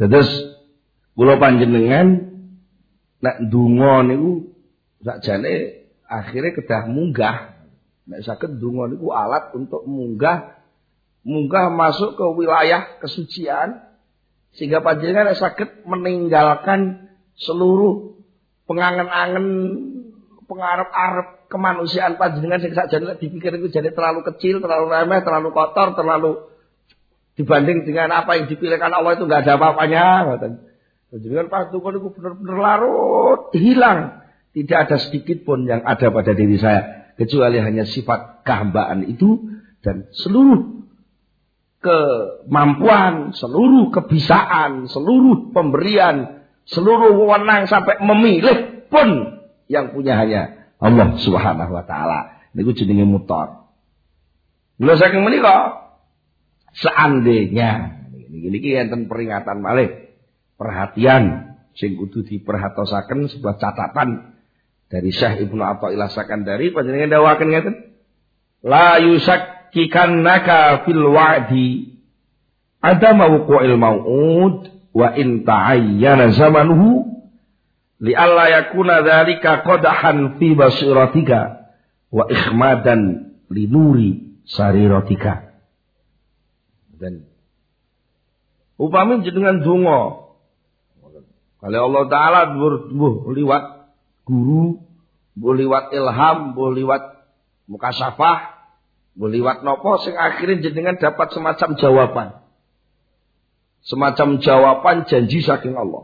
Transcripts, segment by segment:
Terus kula panjenengan nek ndonga niku sakjane akhire kedah munggah. Nek saged ndonga niku alat untuk munggah masuk ke wilayah kesucian sehingga panjenengan saged meninggalkan seluruh pengangen-angen pengarep-arep kemanusiaan panjenengan sing sakjane dipikir itu jadi terlalu kecil, terlalu remeh, terlalu kotor, terlalu dibanding dengan apa yang dipilihkan Allah itu enggak ada apa-apanya, ngoten. Panjenengan paduka niku bener-bener larut, hilang. Tidak ada sedikit pun yang ada pada diri saya kecuali hanya sifat kehambaan itu dan seluruh kemampuan, seluruh kebisaan, seluruh pemberian, seluruh wewenang sampai memilih pun yang punya hanya Allah Subhanahu wa taala. Niku jenenge mutor. Lha saking menika seandainya niki enten peringatan malih, perhatian sing kudu diperhatosaken sebuah catatan dari Syekh Ibnu Athaillah Sakandari panjenengan dawaken ngeten. La yusakkikannaka fil wa'di adama wuqu'il mau'ud wa in ta'ayyana zamanuhu li alla yakuna dzalika qadahan fi basiratika wa ikhmadan li nuri sariratika. Dan upami jenengan donga kali Allah taala mbuh liwat guru, mbuh liwat ilham, mbuh liwat mukasyafah, mbuh liwat napa sing akhirnya jenengan dapat semacam jawaban. Semacam jawaban janji saking Allah.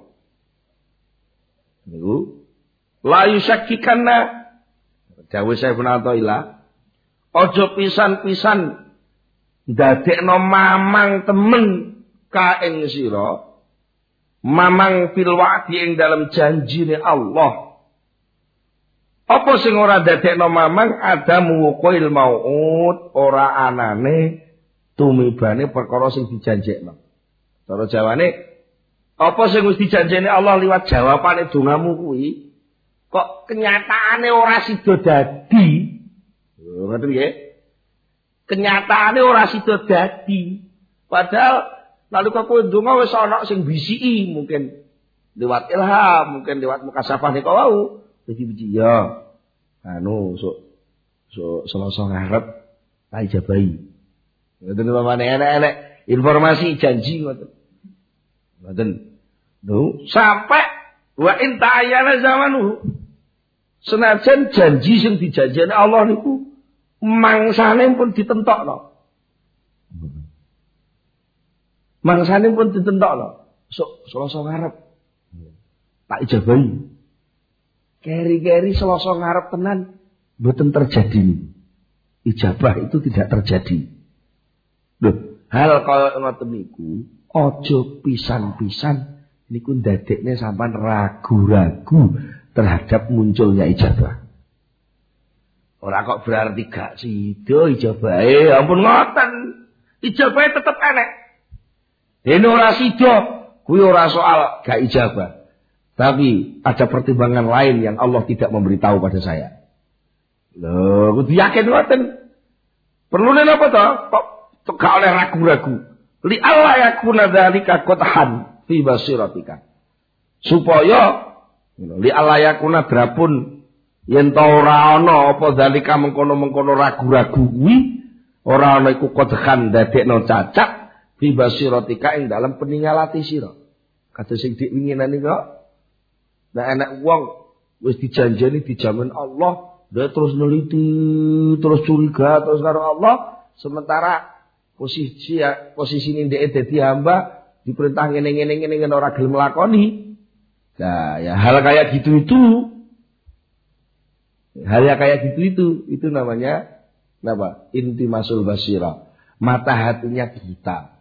Niku la yusakkikanna dawuh Syekh Ibnu Athaillah aja pisan-pisan ndadekno mamang temen ka ing sira mamang fil wa'di ing dalam janjine Allah. Apa sing ora ndadekno mamang adamu wuqil mau'ud ora anane tumibane perkara sing dijanjekno. Cara Jawane apa sing wis dijanjeni Allah liwat jawabane dongamu kuwi kok kenyataane ora sida dadi. Ngoten nggih. Kenyataane ora sida dadi. Padahal nalika kowe ndonga wis ana sing bisiki mungkin lewat ilham, mungkin lewat mukasyafah nika wau. Biji-biji ya. Sok Selasa ngarep tak ijabahi. Ngoten pamane enek-enek informasi janji ngoten. Ngoten. Sampai wa in ta'ayyana zamanu. Senajan janji sing dijanjeni Allah niku mangsane pun ditentokno. Mangsane pun ditentokno. Sok Selasa ngarep tak ijabahi. Keri-keri Selasa ngarep tenan mboten terjadi. Ijabah itu tidak terjadi. Loh, hal kaya ngoten niku aja pisan-pisan niku ndadekne sampean ragu-ragu terhadap munculnya ijabah. Ora kok berarti gak sida ijabahe, ampun ngoten. Ijabahe tetep enek. Dene ora sida, kuwi ora soal gak ijabah. Tapi ada pertimbangan lain yang Allah tidak memberitahu pada saya. Loh, kudu yakin ngoten. Perlu napa to? Kok gak oleh ragu-ragu. Li Allah yakuna dzalika qadhan fi basiratika. Supaya li Allah yakuna drapun yen ta ora ana apa dzalika mengkono-mengkono ragu-ragu kuwi, ora ana iku qadhan dadekno cacat fi basiratika ing dalam peningalati sira. Kados sing diinginane kok nek enek wong wis dijanjeni dijamin Allah, dia terus neliti, terus curiga terus karo Allah, sementara posisi ndek dadi hamba diperintah ngene-ngene ora gelem lakoni. Nah, ya hal kayak gitu itu. Hal yang kayak gitu itu namanya apa? Intimasul basira. Mata hatinya buta.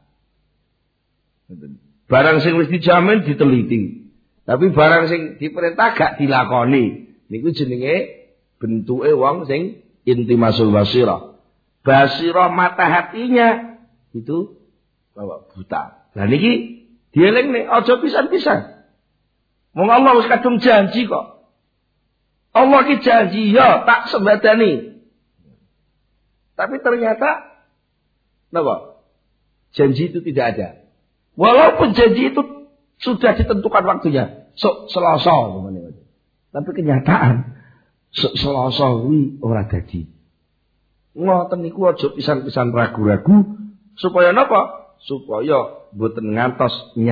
Barang sing wis dijamin diteliti. Tapi barang sing diperintah gak dilakoni. Niku jenenge bentuke wong sing intimasul basira. Basira mata hatinya itu bahwa buta. Lah niki dielingne aja pisan-pisan. Wong Allah wis kadung janji kok. Allah ki janji ya tak sembadani. Tapi ternyata napa? Janji itu tidak ada. Walaupun janji itu Sudah ditentukan waktunya. Selasa. Tapi kenyataan Selasa kuwi ora dadi. Ngoten niku aja pisan-pisan ragu-ragu supaya napa? Supaya mboten ngantos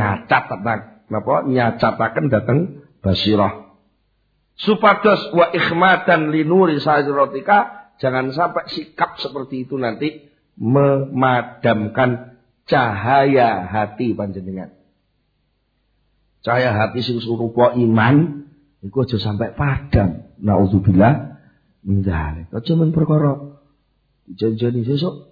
nyacataken dhateng basirah. Supados wa ikhmatan linuri sajratika, jangan sampai sikap seperti itu nanti memadamkan cahaya hati panjenengan. Cahaya hati sing surupa iman iku aja sampai padam. Nauzubillah min dzalik. Aja men perkara janjani sesuk.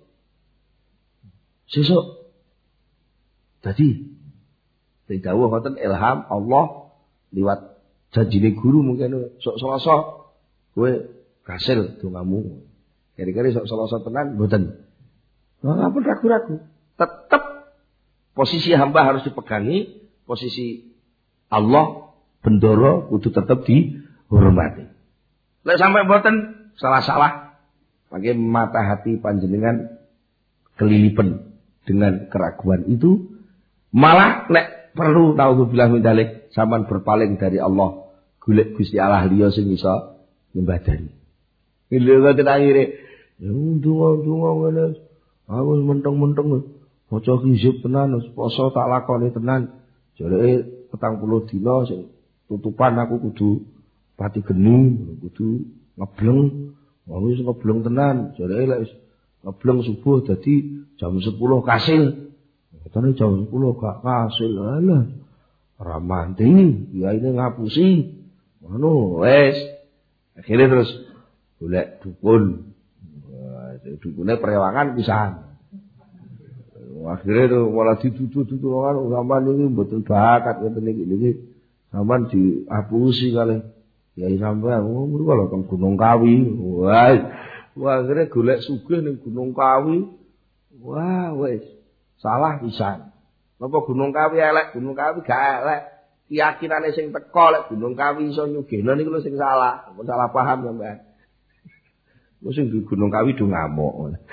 Dadi dawuh ngoten ilham Allah liwat janjine guru mungkin sok Selasa kowe kasil dongamu. Kira-kira sok Selasa tenan mboten. Ora ragu-ragu. Tetap posisi hamba harus dipegangi, posisi Allah bendoro kudu tetap dihormati. Lek sampai mboten salah-salah, mangke mata hati panjenengan kelilipan dengan keraguan itu, malah nek perlu naudzubillah min dzalik sampean berpaling dari Allah, golek Gusti Allah liya sing iso nyembadani. Lha ngoten akhire, ndonga ngene, aku menteng-menteng maca hizib tenan, poso tak lakoni tenan. Jareke 40 dina sing tutupan aku kudu pati geni, kudu ngebleng. Wong wis ngebleng tenan, jareke lek ngebleng subuh dadi jam 10 kasil. Katane jam 10 gak kasil. Alah. Ora mandi, ya ini ngapusi. Ngono, wis. Akhire terus golek dukun. Wah, dukune prewangan pisan. Akhirnya tuh malah ditutu kan sampean ini betul bakat ngeten iki. Sampean diapusi kali. Ya sampean ngono kalau teng Gunung Kawi. Wah, akhirnya golek sugih ning Gunung Kawi. Wah, wis salah pisan. Napa Gunung Kawi elek, Gunung Kawi gak elek. Keyakinane sing teko lek Gunung Kawi iso nyugihno niku lho sing salah. Kok salah paham sampean. Wis sing di Gunung Kawi do ngamuk.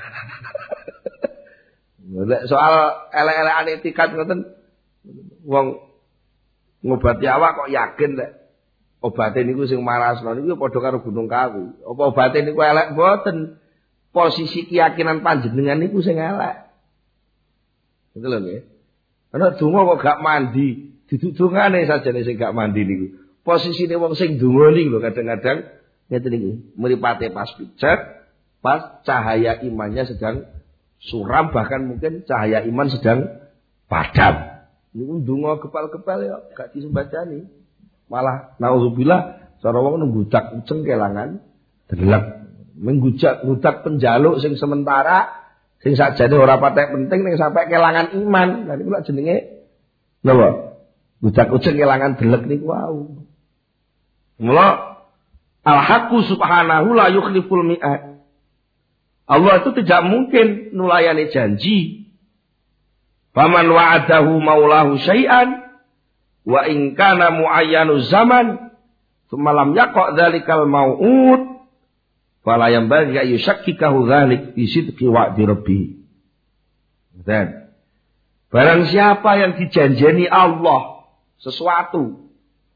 Nek soal elek-elekan etikat ngoten wong ngobati awak kok yakin lek obate niku sing marasno niku padha karo Gunung Kawi. Apa obate niku elek mboten? Posisi keyakinan panjenengan niku sing elek. Betul lho nggih. Ana donga kok gak mandi, duduk dongane sajane sing gak mandi niku. Posisine wong sing donga niku lho kadang-kadang ngeten iki, mripate pas picet, pas cahaya imannya sedang suram, bahkan mungkin cahaya iman sedang padam. Niku ndonga kepal-kepal ya gak disembadani. Malah naudzubillah cara wong nggudak uceng kelangan delek. Menggudak penjaluk sing sementara sing sakjane ora patek penting ning sampai kelangan iman. Lah niku lak jenenge napa? Gudak uceng kelangan delek niku wau. Mula al-haqqu subhanahu la yukhliful mi'ad. Allah itu tidak mungkin nulayani janji. Faman wa'adahu maulahu syai'an wa in kana muayyanu zaman thumma lam yaqa dzalikal mau'ud fala yanbaghi ay yushakkikahu dzalik fi sidqi wa'di rabbih. Dan barang siapa yang dijanjeni Allah sesuatu,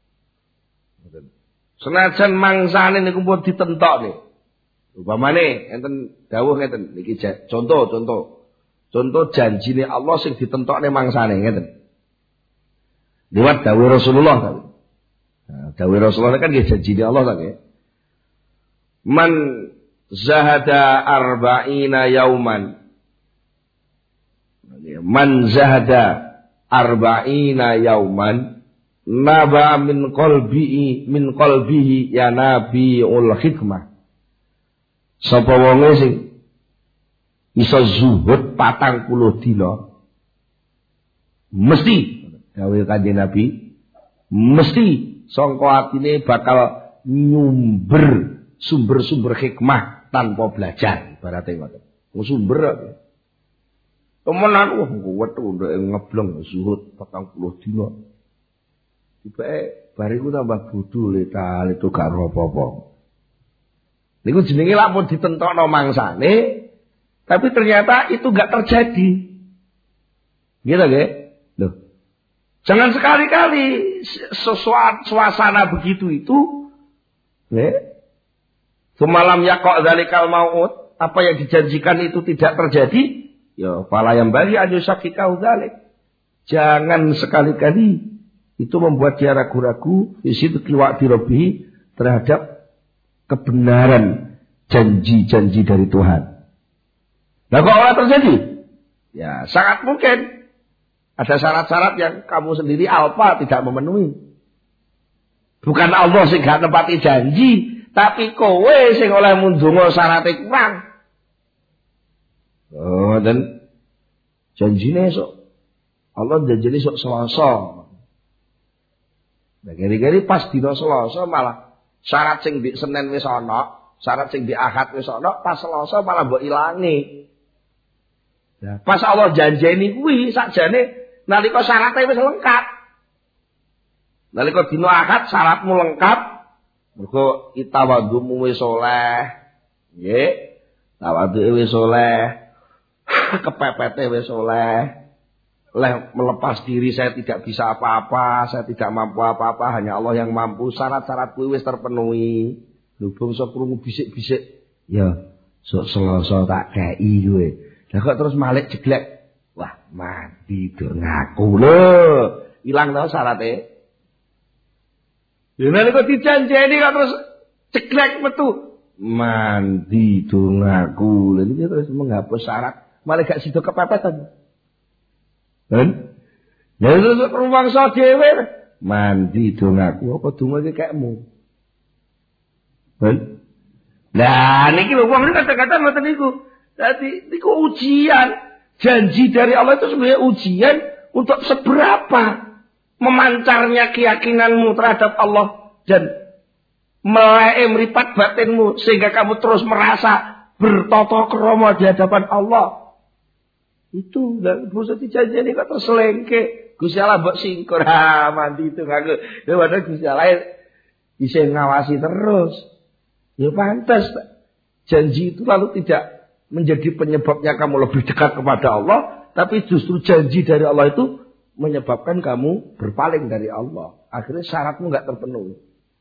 senajan mangsane niku pun ditentokne. Upamane enten dawuh ngeten niki contoh janjine Allah sing ditentokne mangsane ngeten. Liwat dawuh Rasulullah ta. Nah, dawuh Rasulullah kan nggih janjine Allah ta nggih. Man zahada arba'ina yauman. Man zahada arba'ina yauman naba min qalbihi ya nabiul hikmah. Sapa wonge sing iso zuhud 40 dina mesti dawuh Kanjeng Nabi mesti sangka atine bakal nyumber sumber-sumber hikmah tanpa belajar ibarate ngoten. Sumber temenan wetu ndek ngebleng zuhud 40 dina. Tibake bariku tambah bodho le itu gak apa-apa. Niku jenenge lamun ditentokno mangsane, tapi ternyata itu enggak terjadi. Gitu nggih? Loh. Jangan sekali-kali suasana begitu itu, semalam yaqa dzalikal maut, apa yang dijanjikan itu tidak terjadi, ya fala yang bagi anyusakika dzalik. Jangan sekali-kali itu membuat dia ragu-ragu fisidqi wa'di rabbih terhadap kebenaran janji-janji dari Tuhan. Nah, kok orang terjadi? Ya, sangat mungkin ada syarat-syarat yang kamu sendiri alfa tidak memenuhi. Bukan Allah sing gak nepati janji, tapi kowe sing oleh mundunga syaratnya kurang. Oh, dan janjine esuk Allah janjine esuk Selasa. Nah, kira-kira pas dina Selasa malah syarat sing di Senin wis ana, syarat sing di Ahad wis ana, pas Selasa malah mbok ilangi. Nah, pas Allah janjeni kuwi sakjane nalika syaratnya wis lengkap. Nalika dina Ahad syaratmu lengkap, mergo itawadumu wis saleh. Nggih. Tawaduke wis saleh. Kepepete wis saleh. Melepas diri saya tidak bisa apa-apa, saya tidak mampu apa-apa, hanya Allah yang mampu. Syarat-syarat kuwi wis terpenuhi. Lho bangsa krungu bisik-bisik. Ya, sok Selasa tak kei kowe. Lah kok terus malik jeglek. Wah, mati do ngaku lho. Ilang to syarate. Ya nek kok dijanjeni kok terus jeglek metu. Mandi do ngaku. Lha iki terus menghapus syarat, malah gak sida kepepetan. Kan? Lah terus rumangsa dhewe mandi do ngaku apa donga iki kekmu. Kan? Lah niki lho wong kadang-kadang ngoten niku. Dadi niku ujian. Janji dari Allah itu sebenarnya ujian untuk seberapa memancarnya keyakinanmu terhadap Allah dan melek mripat batinmu sehingga kamu terus merasa bertata krama di hadapan Allah. Itu dan bosok dijanjeni kok terus selengke. Gusti Allah mbok singkur mandi itu ngaku. Ya padahal Gusti Allah bisa ngawasi terus. Ya pantas. Janji itu lalu tidak menjadi penyebabnya kamu lebih dekat kepada Allah, tapi justru janji dari Allah itu menyebabkan kamu berpaling dari Allah. Akhirnya syaratmu enggak terpenuhi.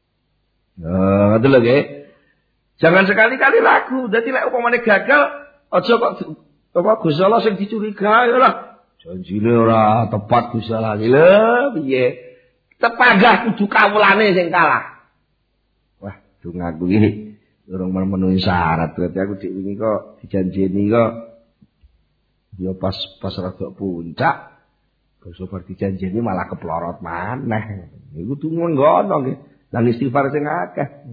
Nah, itu lagi. Jangan sekali-kali ragu. Dadi lek upamane gagal, aja kok apa Gusti Allah sing dicurigai lah. Janjine ora tepat Gusti Allah. Lho, piye? Tepanggah kudu kawulane sing kalah. Wah, dongaku iki durung memenuhi syarat, berarti aku dik wingi kok dijanjeni kok ya pas rada puncak basa bar dijanjeni malah keplorot maneh. Iku tunggu ngono nggih. Lan istighfar sing akeh.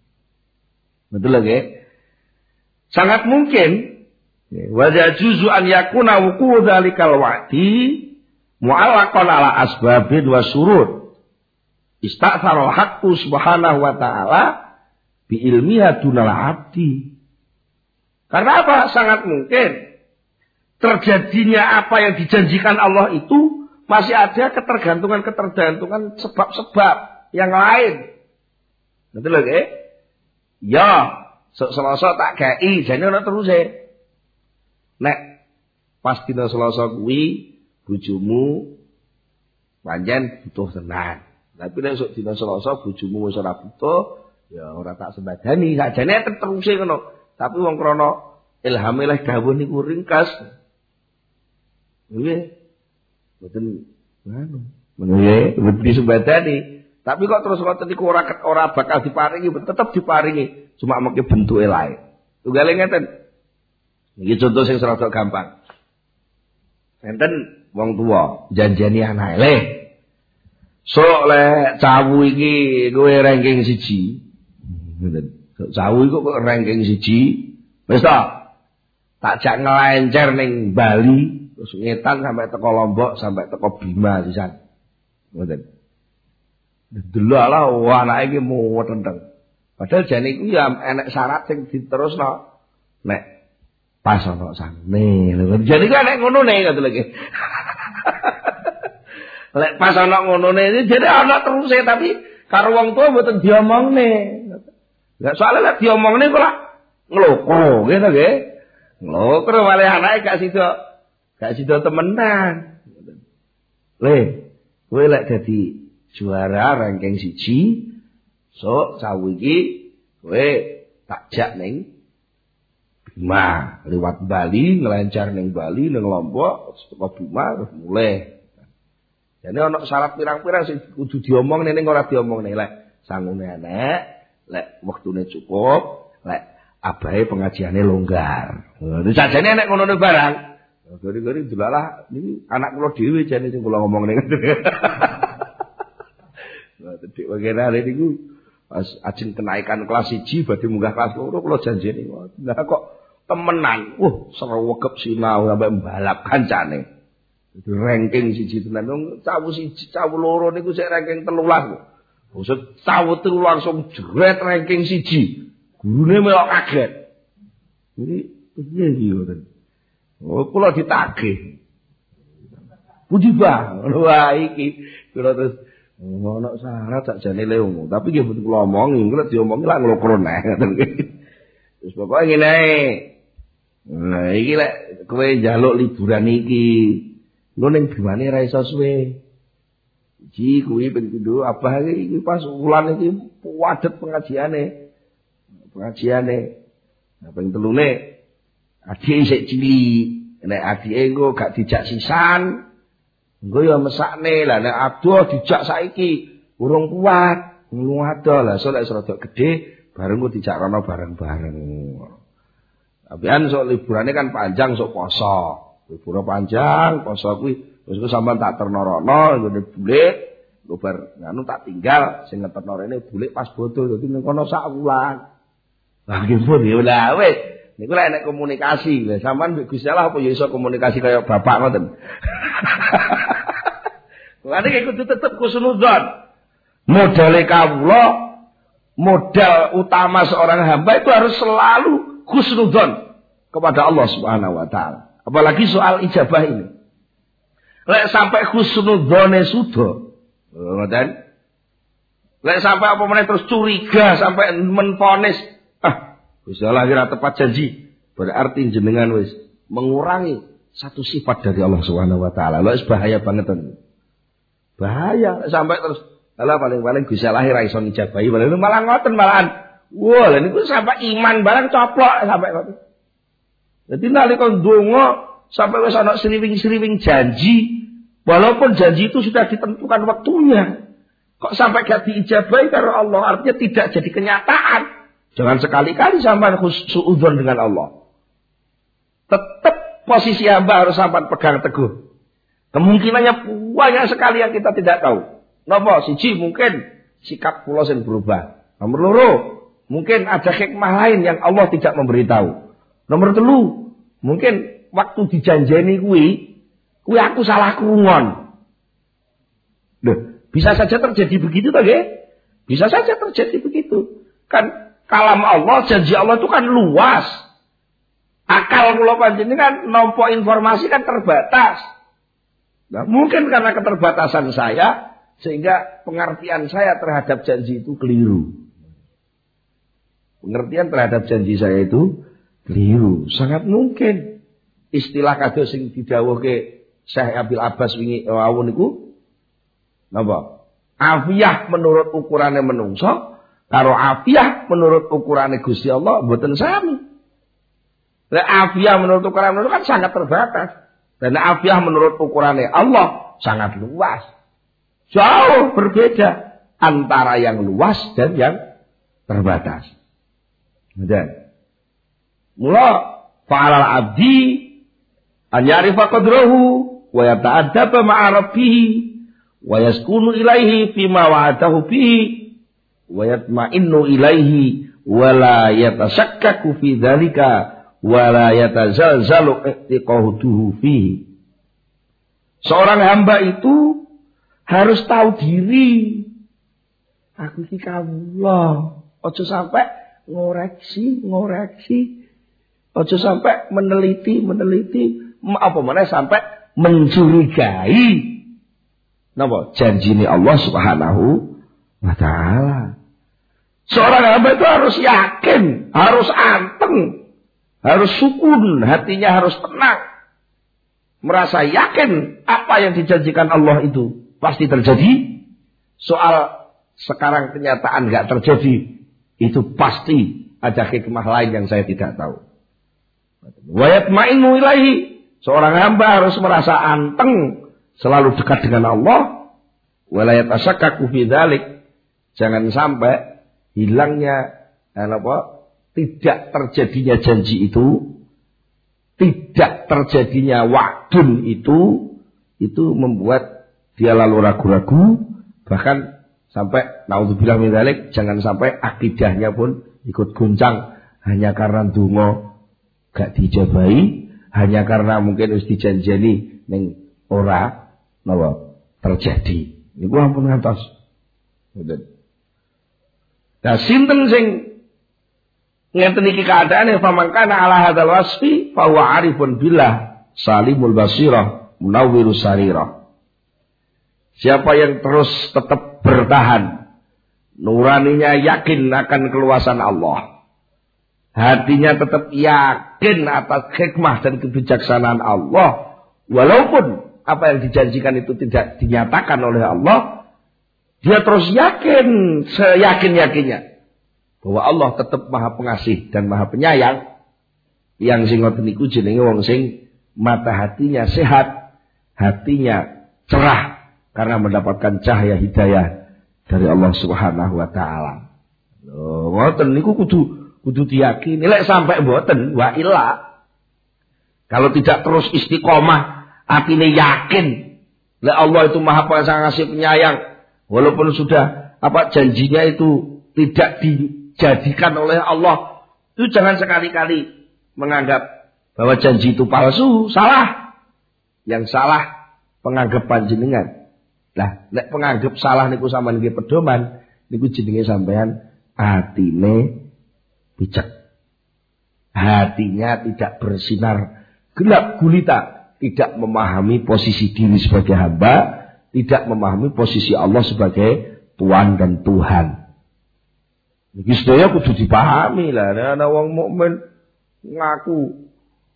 Betul nggih? Sangat mungkin wa yajuzu an yakuna wuqu dzalikal wa'di mu'allaqan ala asbabin wa syurut. Ista'thara al-haqqu subhanahu wa ta'ala bi ilmiha dunal abdi. Karena apa? Sangat mungkin terjadinya apa yang dijanjikan Allah itu masih ada ketergantungan sebab-sebab yang lain. Betul lho, nggih? Ya, Selasa tak kei, jane ora terus e. Nek pas dina Selasa kuwi bojomu pancen butuh tenan. Tapi nek sok dina Selasa bojomu wis ora butuh, ya ora tak sembadani, sakjane teruse ngono. Tapi wong krana ilhame leh dawuh niku ringkas. Nggih. Mboten ngono. Nggih, mboten disembadani. Tapi kok terus ngoten niku ora bakal diparingi, tetep diparingi, cuma mengke bentuke lain. Tunggale ngeten. Iki contoh sing rada gampang. Enten wong tuwa janjani anake, "Le, sok le cawu iki kowe ranking 1." Cawu iku kok ranking 1. Wis ta? Tak jak ngelencer ning Bali, terus ngetan sampai teko Lombok, sampai teko Bima sisan. Ngoten. Delok wah anake iki muwetenteng. Padahal jane iku ya enek syarat sing diterusno. Nek pas ana sane. Jane iku enek ngonone ngoten lho. Lek pas ana ngonone jane ana teruse tapi karo wong tuwa mboten diomongne. Lah soalnya lek diomongne kok ngloko gitu nggih. Ngloko malah anake gak sida temenan. Le, Kowe lek dadi juara ranking 1, so cawu iki kowe takjak ning Bima, lewat Bali, ngelancar ning Bali, ning Lombok, teko Bima terus mulai. Jadi ana syarat pirang-pirang sing kudu diomong ning ora diomong ning lek sangune enek, lek wektune cukup, lek abahe pengajiane longgar. Lha sajane enek ngono barang. Gori-gori delalah niki anak kula dhewe jane sing kula ngomong ning. Lah tedik wegene niku pas ajeng kenaikan kelas 1 badhe munggah kelas 2 kula janjeni. Lah kok temenan, srewegep sinau sampai mbalap kancane. Itu ranking 1 tenan. Cawu 1, cawu 2 niku sik ranking 13. Maksud cawu 3 langsung jret ranking 1. Gurune melok kaget. Ini piye iki ngoten. Kula ditagih. Puji Bang, wah iki kula terus ono syarat sakjane leung. Tapi nggih mboten kula omongi, kula diomongi lak nglokro neh ngoten iki. Wis pokoke ngene ae. Nah, iki lek kowe njaluk liburan iki, engko ning biwane ra iso suwe. Ji kuwi ping pindho abah iki pas wulan iki padet pengajiane. Nah, ping telune adike isih cilik. Nek adike engko gak dijak sisan, engko ya mesakne. Lah nek adoh dijak saiki urung kuat, nglu adoh. Lah sok lek rada gedhe bareng kok dijak rono bareng-bareng. Tapi sok liburane kan panjang sok poso. Libur panjang, poso kuwi wis sampean tak terno-rono ngene bulik, lho bar nganu tak tinggal sing ngeterno rene bulik pas bodho dadi ning kono sak wulan. Lah nggih pun ya lah wis. Niku lek nek komunikasi, lha sampean mbek Gusti Allah apa ya iso komunikasi kaya bapak ngoten. Mulane kudu tetep husnudzon. Modale kawula, modal utama seorang hamba itu harus selalu husnudzon kepada Allah Subhanahu wa taala. Apalagi soal ijabah ini. Lek sampai husnudzone sudo, ngoten. Lek sampai apa meneh terus curiga sampai menfonis, Gusti Allah kira tepat janji, berarti jenengan wis mengurangi satu sifat dari Allah Subhanahu wa taala. Lek bahaya banget ten. Bahaya sampai terus ala paling-paling Gusti Allah ra iso ngijabahi, malah ngoten malahan. Wah, lha niku sampai iman barang coplok sampai ngoten. Jadi nalika ndonga sampai wis ana sriwing-sriwing janji, walaupun janji itu sudah ditentukan waktunya, kok sampai gak diijabahi karo Allah, artinya tidak jadi kenyataan. Jangan sekali-kali sampean suudzon dengan Allah. Tetap posisi hamba harus sampean pegang teguh. Kemungkinannya banyak sekali yang kita tidak tahu. Napa? Siji mungkin sikap kula sing berubah. Nomor 2, mungkin ada hikmah lain yang Allah tidak memberitahu. Nomor 3, mungkin waktu dijanjeni kuwi aku salah krungon. Loh, bisa saja terjadi begitu toh nggih? Bisa saja terjadi begitu. Kan kalam Allah, janji Allah itu kan luas. Akal kula panjenengan nampa informasi kan terbatas. Nah, mungkin karena keterbatasan saya sehingga pengertian saya terhadap janji itu keliru. Pengertian terhadap janji saya itu keliru, sangat mungkin. Istilah kados sing didhawuhke Syekh Abil Abbas wingi wau niku napa? Afiyah menurut ukurane menungso karo afiyah menurut ukurane Gusti Allah mboten sami. Lah afiyah menurut ukuran menurut kan sangat terbatas. Dan afiyah menurut ukurannya Allah sangat luas. Jauh berbeda antara yang luas dan yang terbatas. Dan mula fa'alal abdi an ya'rifa qadrahu wa yata'addaba ma'a rabbih wa yaskunu ilaihi fima wa'adahu bihi wa yatma'innu ilaihi wa la yatashakkaku fi dzalika wa la yatazalzalu i'tiqaduhu fihi. Seorang hamba itu harus tahu diri. Aku iki kawula. Aja sampai ngoreksi. Aja sampai meneliti, apa mana sampai mencurigai napa janjine Allah Subhanahu wa taala. Seorang hamba itu harus yakin, harus anteng, harus sukun, hatinya harus tenang. Merasa yakin apa yang dijanjikan Allah itu pasti terjadi. Soal sekarang kenyataan enggak terjadi, itu pasti ada hikmah lain yang saya tidak tahu. Wa yatma'innu ilaihi, seorang hamba harus merasa anteng selalu dekat dengan Allah. Wa la yatasakkaku fi dzalik, jangan sampai hilangnya tidak terjadinya janji itu, tidak terjadinya wa'dun itu membuat dia lalu ragu-ragu, bahkan sampai naudzubillah min dzalik, jangan sampai akidahnya pun ikut goncang hanya karena donga gak dijabahi, hanya karena mungkin wis dijanjeni ning ora terjadi. Niku ampun ngantos. Nah, sinten sing ngeten iki keadaane, famangkana ala hadzal wasfi fa huwa arifun billah salimul basirah munawwirus sarirah. Siapa yang terus tetap bertahan, nuraninya yakin akan keluasan Allah, hatinya tetap yakin atas hikmah dan kebijaksanaan Allah, walaupun apa yang dijanjikan itu tidak dinyatakan oleh Allah, dia terus yakin, seyakin-yakinnya bahwa Allah tetap Maha Pengasih dan Maha Penyayang. Yang sing ngoten niku jenenge wong sing mata hatinya sehat, hatinya cerah karena mendapatkan cahaya hidayah dari Allah Subhanahu wa taala. Lho, ngoten niku kudu diyakini. Lek sampai mboten wa illa, kalau tidak terus istiqomah, atine yakin lek Allah itu Maha Pengasih Penyayang, walaupun sudah janjinya itu tidak dijadikan oleh Allah, itu jangan sekali-kali menganggap bahwa janji itu palsu, salah. Yang salah penganggap panjenengan. Lah, nek penganggap salah niku sampean nggih pedoman, niku jenenge sampean atine picek. Hatinya tidak bersinar gelap gulita, tidak memahami posisi diri sebagai hamba, tidak memahami posisi Allah sebagai Tuhan dan Tuhan. Iki sedaya kudu dipahami lah. Ana wong mukmin ngaku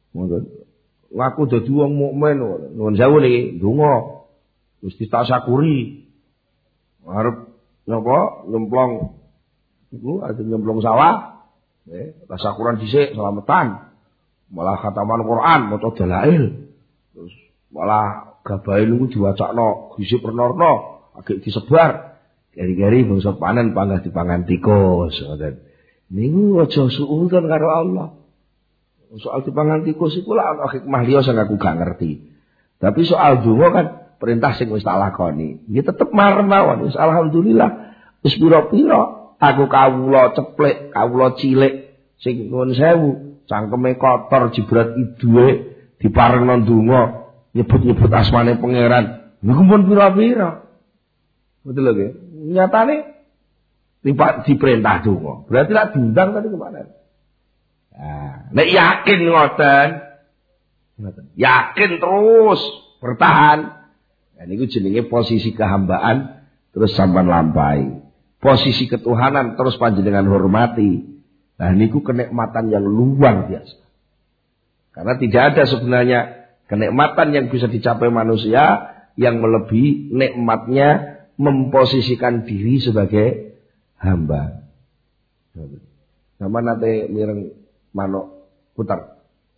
dadi wong mukmin, nuwun sewu niki ndonga mesti tak syakuri. Arep napa nyemplong iku ajeng nyemplong sawah, tasyakuran dhisik selamatan. Malah khataman Quran, maca dalail. Terus malah gabahe niku diwacakno gisi pernorno, agek disebar. Gari-gari bangsa panen panggah dipangan tikus, ngoten. Niku aja suudzon karo Allah. Soal dipangan tikus iku lah ana hikmah liya sing aku gak ngerti. Tapi soal donga kan perintah sing wis tak lakoni. Iki tetep marem mawon. Wis alhamdulillah wis pira-pira aku kawula ceplek, kawula cilik sing nuwun sewu, cangkeme kotor jibrat iduwe diparengno donga, nyebut-nyebut asmane pangeran. Niku pun pira-pira. Betul lho nggih. Nyatane diperintah donga. Berarti lak diundang tadi kemana? Nah, nek yakin ngoten. Yakin terus bertahan. Nah, niku jenenge posisi kehambaan terus sampean lampahi. Posisi ketuhanan terus panjenengan hormati. Nah, niku kenikmatan yang luar biasa. Karena tidak ada sebenarnya kenikmatan yang bisa dicapai manusia yang melebihi nikmatnya memposisikan diri sebagai hamba. Sama nate mireng manuk putar.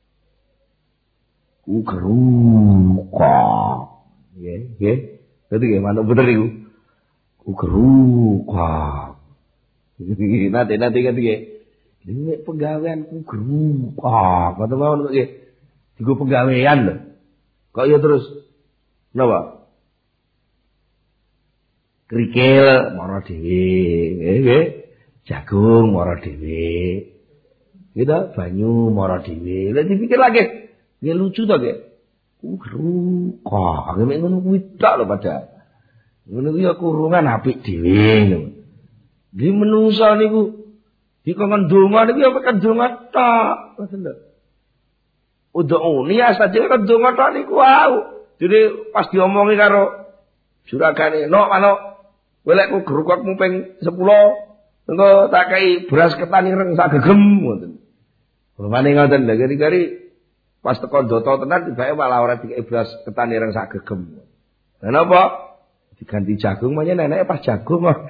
Ugeruka. Nggih. Dadi nggih manuk puter iku. Ugeruka. Nate kan nggih. Ini penggawean ugeruka. Kata mawon nggih. Digo penggawean lho. Kok ya terus napa? Krikil mara dhewe, nggih. Jagung mara dhewe. Gitu, banyu mara dhewe. Lah dipikir lagi, ya lucu to, nggih. Kok nek ngono kuwi tok lho padahal. Ngono kuwi ya kurungan apik dhewe lho. Di menungsa niku dikon donga niku ya kan donga tok, ngoten lho. Udhuni asaje kan donga tok niku wau. Jadi pas diomongi karo juragane, "No, manuk, welekku gerukakmu ping 10, engko tak kei beras ketan ireng sak gegem," ngoten. Rupane ngoten lho, gari-gari pas teko ndata tenan tibake malah ora dikei beras ketan ireng sak gegem. Lha napa? Diganti jagung, makanya neneknya pas jagung kok.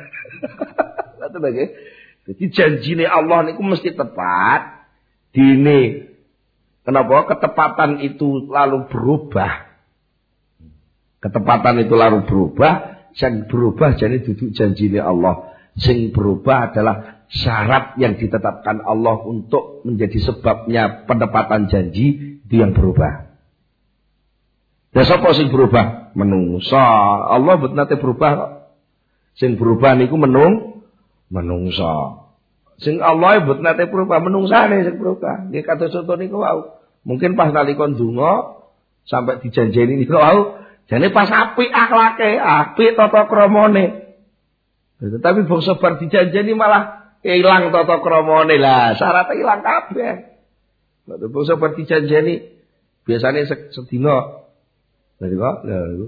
Jadi janjine Allah niku mesti tepat. Dene kenapa ketepatan itu lalu berubah? Ketepatan itu lalu berubah, sing berubah jadi duduk janjine Allah. Sing berubah adalah syarat yang ditetapkan Allah untuk menjadi sebabnya penepatan janji itu yang berubah. Ya sapa sing berubah? Menungsa. Allah mboten nate berubah kok. Sing berubah niku menungsa. Sing Allah mboten nate berubah, menungsane sing berubah. Nggih kados conto niku wau. Mungkin pas nalika ndonga sampai dijanjeni niku wau, jane pas apik akhlake, apik tata kramane. Tetapi bangsa bar dijanjeni malah ilang tata kramane. Lah, syaratnya ilang kabeh. Nek bangsa bar dijanjeni biasane sedina Jadi kok,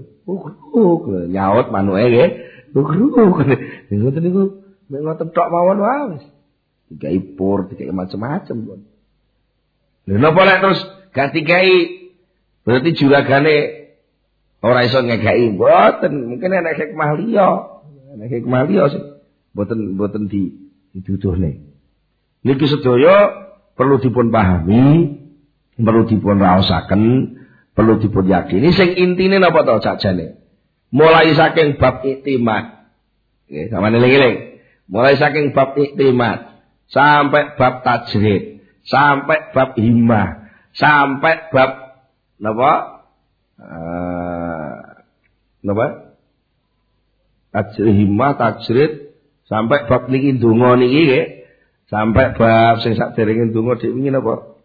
nyaut manuke nggih. Ngoten niku mek ngoten tok mawon wae. Dikai pur, dikai macam-macam pun. Lha napa lek terus gak dikai berarti juragane ora iso ngegaki mboten, mungkin ana hikmah liya. Ana hikmah liya sing mboten dituduhne. Niki sedaya perlu dipun pahami, perlu dipun raosaken. Perlu dipun yakini sing intine napa to sakjane. Mulai saking bab iktimat. Nggih, sampeyan eling-eling. Mulai saking bab iktimat sampai bab tajrid, sampai bab himmah, sampai bab napa? Himmah, tajrid, sampai bab niki ndonga niki nggih. Sampai bab sing saderenge ndonga dik wingi napa?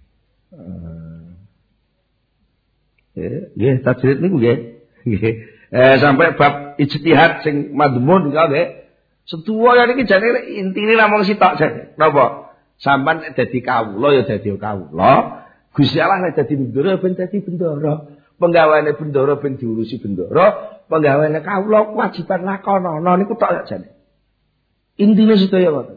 Nggih, tajrid niku nggih. Nggih. Sampai bab ijtihad sing madmun nggih. Sedaya niki jane intine namung sitok jane. Napa? Sampeyan dadi kawula ya dadi kawula. Gusti Allah nek dadi bendara ben dadi bendara. Penggaweane bendara ben diurusi bendara, penggaweane kawula kewajiban lakonana niku tok jane. Intine sedaya ngoten.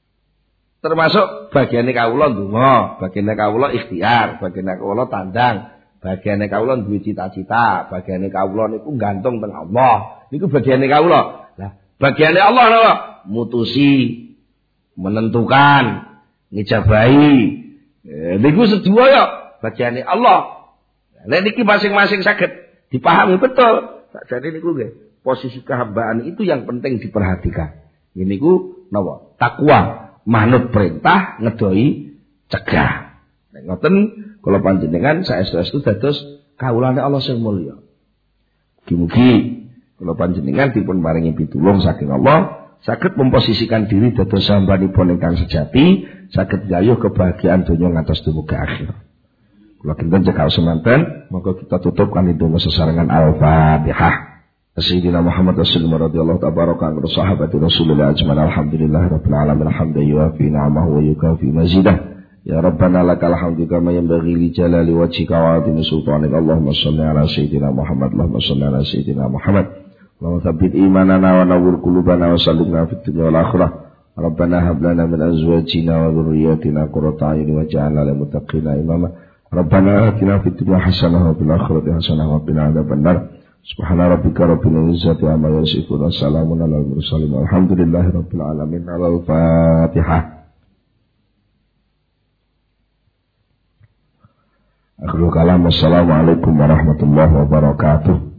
Termasuk bagiane kawula ndonga, bagiane kawula ikhtiar, bagiane kawula tandang. Bagiane kawula duwe cita-cita, bagiane kawula niku gantung teng Allah. Niku bagiane kawula. Lah, bagiane Allah napa? Mutusi, menentukan, ngijabahi. Niku sedaya bagiane Allah. Lah niki masing-masing saged dipahami betul. Sakjane niku nggih, posisi kehambaan itu yang penting diperhatikan. Niku napa? Takwa, manut perintah, ngedoi cegah. Nek ngoten kula panjenengan saestu-estu dados kawulane Allah sing mulya. Mugi-mugi kula panjenengan dipun paringi pitulung saking Allah, saged memposisikan diri dados sampanipun ingkang sejati, saged gayuh kebahagiaan donya ngantos dumugi akhir. Kula kinten cekal semanten, monggo kita tutup kanthi donga sesarengan Al-Fatihah. Sayyidina Muhammad Rasulullah radhiyallahu tabaraka anhu sahabati Rasulullah ajmain alhamdulillahirabbil alamin hamdan yuafi ni'amahu wa yukafi mazidah. Ya Rabbana lakal hamdu kama yanbaghi li jalali wajhika wa 'azimi sultanika. Allahumma shalli ala sayyidina Muhammad. Allahumma shalli ala sayyidina Muhammad. Allahumma tsabbit imanana wa nawwir qulubana wa sallimna fid dunya wal akhirah. Rabbana hab lana min azwajina wa dhurriyyatina qurrata a'yun waj'alna lil muttaqina imama. Rabbana atina fid dunya hasanah wa fil akhirati hasanah wa qina adzaban nar. Subhana rabbika rabbil izzati amma yasifun wa salamun alal mursalin walhamdulillahi rabbil alamin. Al-Fatihah. Akhirul kalam, wassalamualaikum warahmatullahi wabarakatuh.